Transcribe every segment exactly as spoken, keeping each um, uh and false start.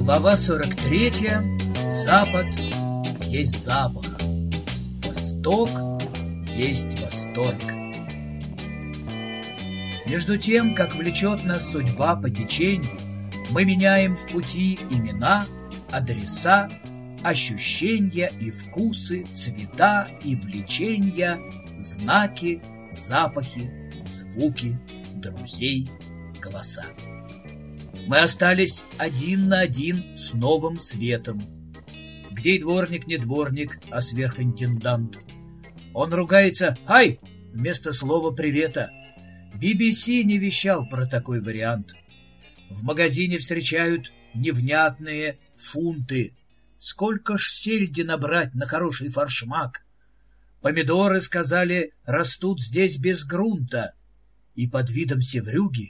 Глава сорок третья. Запад есть запах. Восток есть восторг. Между тем, как влечет нас судьба по течению, мы меняем в пути имена, адреса, ощущения и вкусы, цвета и влечения, знаки, запахи, звуки, друзей, голоса. Мы остались один на один с новым светом, где и дворник не дворник, а сверхинтендант. Он ругается «Ай!» вместо слова привета. би би си не вещал про такой вариант. В магазине встречают невнятные фунты. Сколько ж сельди набрать на хороший форшмак? Помидоры, сказали, растут здесь без грунта. И под видом севрюги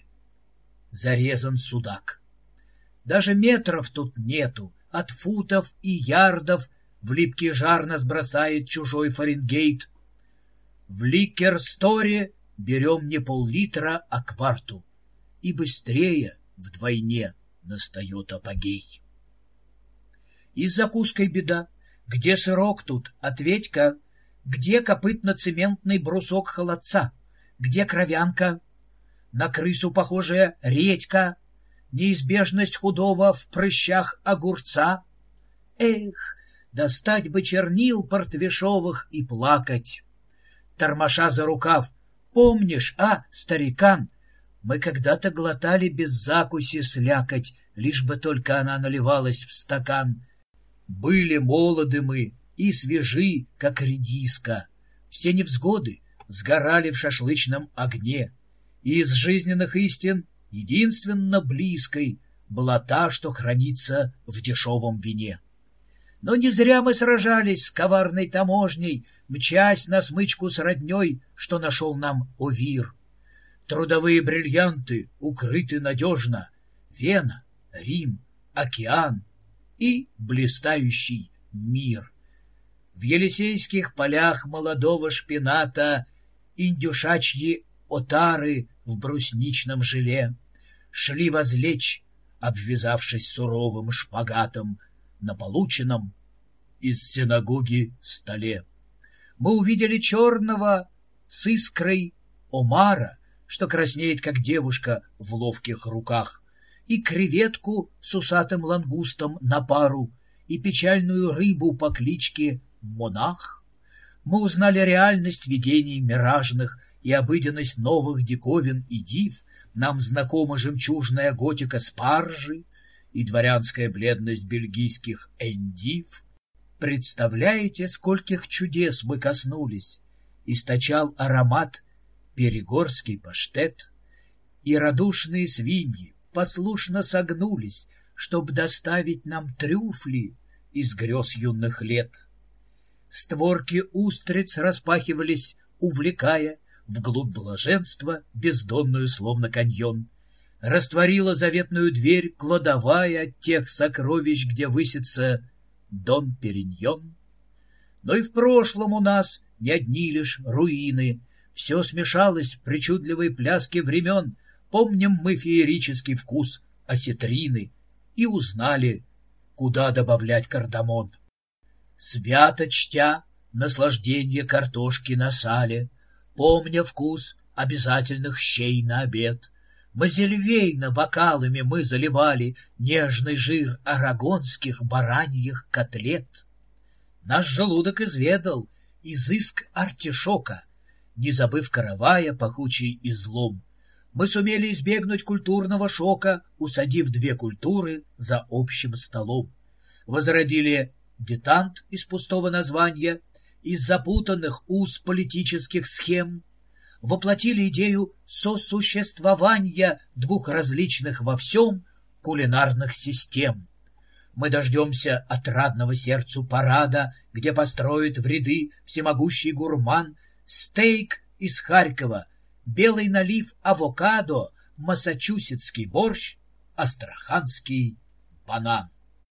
зарезан судак. Даже метров тут нету, от футов и ярдов в липкий жар нас бросает чужой Фаренгейт. В ликер-сторе берем не пол-литра, а кварту, и быстрее вдвойне настает апогей. И с закуской беда. Где сырок тут? Ответь-ка. Где копытно-цементный брусок холодца? Где кровянка? На крысу похожая редька, неизбежность худого в прыщах огурца. Эх, достать бы чернил портвешовых и плакать. Тормоша за рукав. Помнишь, а, старикан, мы когда-то глотали без закуси слякоть, лишь бы только она наливалась в стакан. Были молоды мы и свежи, как редиска. Все невзгоды сгорали в шашлычном огне. И из жизненных истин единственно близкой была та, что хранится в дешевом вине. Но не зря мы сражались с коварной таможней, мчась на смычку с родней, что нашел нам Овир. Трудовые бриллианты укрыты надежно. Вена, Рим, океан и блистающий мир. В Елисейских полях молодого шпината индюшачьи отары в брусничном желе шли возлечь, обвязавшись суровым шпагатом, на полученном из синагоги столе. Мы увидели черного с искрой омара, что краснеет, как девушка в ловких руках, и креветку с усатым лангустом на пару, и печальную рыбу по кличке Монах. Мы узнали реальность видений миражных и обыденность новых диковин и див. Нам знакома жемчужная готика спаржи и дворянская бледность бельгийских эндив. Представляете, скольких чудес мы коснулись? Источал аромат перегорский паштет, и радушные свиньи послушно согнулись, чтоб доставить нам трюфли из грез юных лет. Створки устриц распахивались, увлекая вглубь блаженства, бездонную, словно каньон. Растворила заветную дверь кладовая тех сокровищ, где высится Дон Периньон. Но и в прошлом у нас не одни лишь руины. Все смешалось в причудливой пляске времен. Помним мы феерический вкус осетрины и узнали, куда добавлять кардамон. Свято чтя наслаждение картошки на сале, помня вкус обязательных щей на обед, мазельвейно бокалами мы заливали нежный жир арагонских бараньих котлет. Наш желудок изведал изыск артишока, не забыв каравая пахучий излом. Мы сумели избегнуть культурного шока, усадив две культуры за общим столом. Возродили детант из пустого названия, из запутанных уз политических схем, воплотили идею сосуществования двух различных во всем кулинарных систем. Мы дождемся отрадного сердцу парада, где построит в ряды всемогущий гурман стейк из Харькова, белый налив авокадо, массачусетский борщ, астраханский банан.